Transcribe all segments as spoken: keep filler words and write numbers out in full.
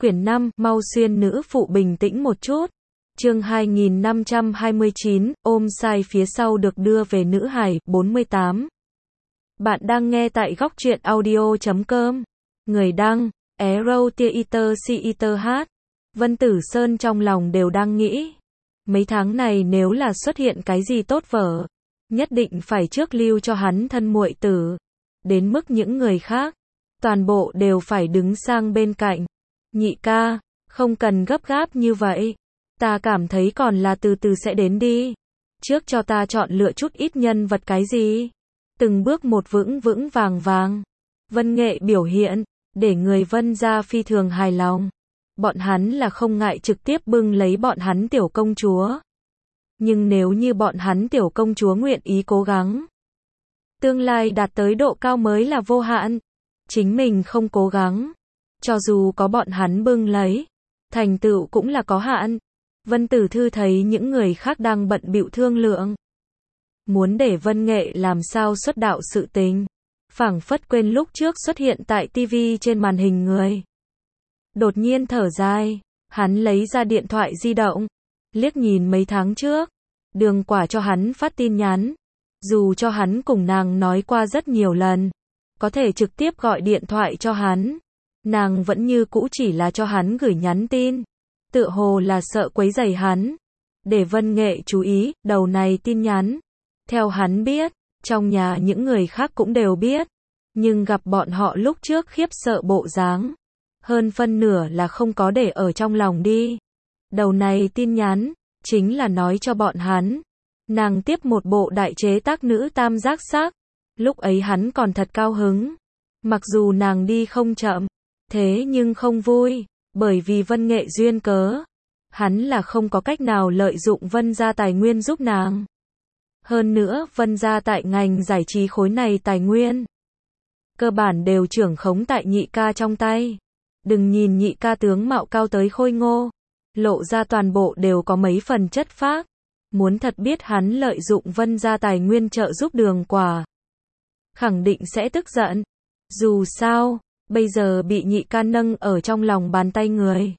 Quyển năm, mau xuyên nữ phụ bình tĩnh một chút. Chương hai nghìn năm trăm hai mươi chín, ôm sai phía sau được đưa về nữ hải, bốn mươi tám. Bạn đang nghe tại góc truyện audio chấm com. Người đăng, Arrow Theater Theater hát. Vân Tử Sơn trong lòng đều đang nghĩ. Mấy tháng này nếu là xuất hiện cái gì tốt vở, nhất định phải trước lưu cho hắn thân muội tử. Đến mức những người khác, toàn bộ đều phải đứng sang bên cạnh. Nhị ca, không cần gấp gáp như vậy. Ta cảm thấy còn là từ từ sẽ đến đi. Trước cho ta chọn lựa chút ít nhân vật cái gì. Từng bước một vững vững vàng vàng. Vân Nghệ biểu hiện, để người Vân gia phi thường hài lòng. Bọn hắn là không ngại trực tiếp bưng lấy bọn hắn tiểu công chúa. Nhưng nếu như bọn hắn tiểu công chúa nguyện ý cố gắng, tương lai đạt tới độ cao mới là vô hạn. Chính mình không cố gắng, cho dù có bọn hắn bưng lấy, thành tựu cũng là có hạn. Vân Tử Thư thấy những người khác đang bận bịu thương lượng, muốn để Vân Nghệ làm sao xuất đạo sự tình, phảng phất quên lúc trước xuất hiện tại tivi trên màn hình người. Đột nhiên thở dài, hắn lấy ra điện thoại di động, liếc nhìn mấy tháng trước, Đường Quả cho hắn phát tin nhắn, dù cho hắn cùng nàng nói qua rất nhiều lần, có thể trực tiếp gọi điện thoại cho hắn, nàng vẫn như cũ chỉ là cho hắn gửi nhắn tin, tựa hồ là sợ quấy rầy hắn. Để Vân Nghệ chú ý, đầu này tin nhắn, theo hắn biết, trong nhà những người khác cũng đều biết, nhưng gặp bọn họ lúc trước khiếp sợ bộ dáng, hơn phân nửa là không có để ở trong lòng đi. Đầu này tin nhắn, chính là nói cho bọn hắn, nàng tiếp một bộ đại chế tác nữ tam giác sắc. Lúc ấy hắn còn thật cao hứng, mặc dù nàng đi không chậm, thế nhưng không vui, bởi vì Vân Nghệ duyên cớ, hắn là không có cách nào lợi dụng Vân gia tài nguyên giúp nàng. Hơn nữa, Vân gia tại ngành giải trí khối này tài nguyên, cơ bản đều trưởng khống tại nhị ca trong tay. Đừng nhìn nhị ca tướng mạo cao tới khôi ngô, lộ ra toàn bộ đều có mấy phần chất phác. Muốn thật biết hắn lợi dụng Vân gia tài nguyên trợ giúp Đường Quả, khẳng định sẽ tức giận. Dù sao, bây giờ bị nhị ca nâng ở trong lòng bàn tay người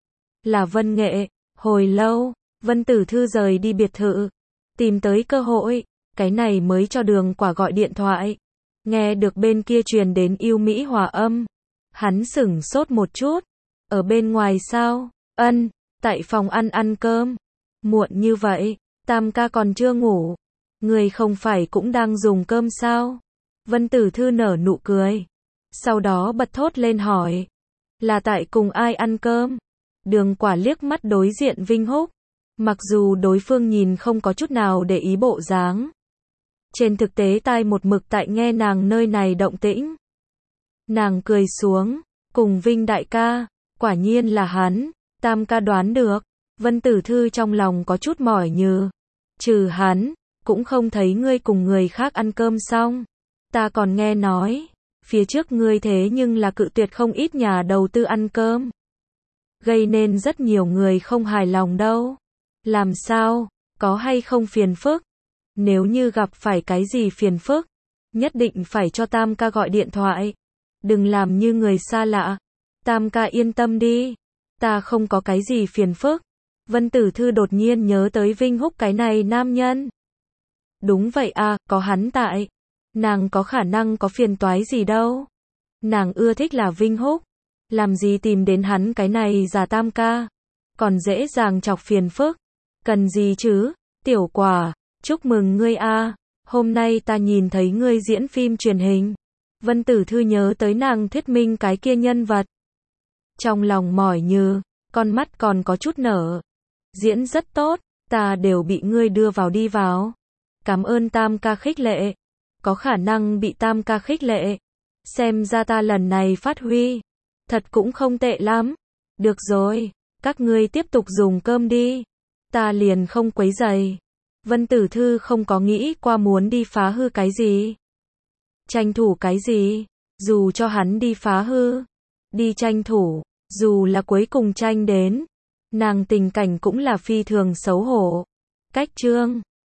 là Vân Nghệ. Hồi lâu, Vân Tử Thư rời đi biệt thự, tìm tới cơ hội, cái này mới cho Đường Quả gọi điện thoại. Nghe được bên kia truyền đến yêu mỹ hòa âm, hắn sửng sốt một chút. Ở bên ngoài sao? Ân, tại phòng ăn ăn cơm. Muộn như vậy, Tam ca còn chưa ngủ. Người không phải cũng đang dùng cơm sao? Vân Tử Thư nở nụ cười, sau đó bật thốt lên hỏi, là tại cùng ai ăn cơm? Đường Quả liếc mắt đối diện Vinh Húc, mặc dù đối phương nhìn không có chút nào để ý bộ dáng, trên thực tế tai một mực tại nghe nàng nơi này động tĩnh. Nàng cười xuống, cùng Vinh đại ca, quả nhiên là hắn. Tam ca đoán được. Vân Tử Thư trong lòng có chút mỏi nhừ, trừ hắn, cũng không thấy ngươi cùng người khác ăn cơm xong. Ta còn nghe nói, phía trước ngươi thế nhưng là cự tuyệt không ít nhà đầu tư ăn cơm, gây nên rất nhiều người không hài lòng đâu. Làm sao, có hay không phiền phức? Nếu như gặp phải cái gì phiền phức, nhất định phải cho Tam ca gọi điện thoại, đừng làm như người xa lạ. Tam ca yên tâm đi, ta không có cái gì phiền phức. Vân Tử Thư đột nhiên nhớ tới Vinh Húc cái này nam nhân. Đúng vậy à, có hắn tại, nàng có khả năng có phiền toái gì đâu. Nàng ưa thích là Vinh Húc, làm gì tìm đến hắn cái này già Tam ca, còn dễ dàng chọc phiền phức. Cần gì chứ? Tiểu Quả, chúc mừng ngươi a, hôm nay ta nhìn thấy ngươi diễn phim truyền hình. Vân Tử Thư nhớ tới nàng thuyết minh cái kia nhân vật, trong lòng mỏi nhừ, con mắt còn có chút nở. Diễn rất tốt, ta đều bị ngươi đưa vào đi vào. Cảm ơn Tam ca khích lệ. Có khả năng bị Tam ca khích lệ, xem ra ta lần này phát huy thật cũng không tệ lắm. Được rồi, các ngươi tiếp tục dùng cơm đi, ta liền không quấy rầy. Vân Tử Thư không có nghĩ qua muốn đi phá hư cái gì, tranh thủ cái gì. Dù cho hắn đi phá hư, đi tranh thủ, dù là cuối cùng tranh đến, nàng tình cảnh cũng là phi thường xấu hổ. Cách chương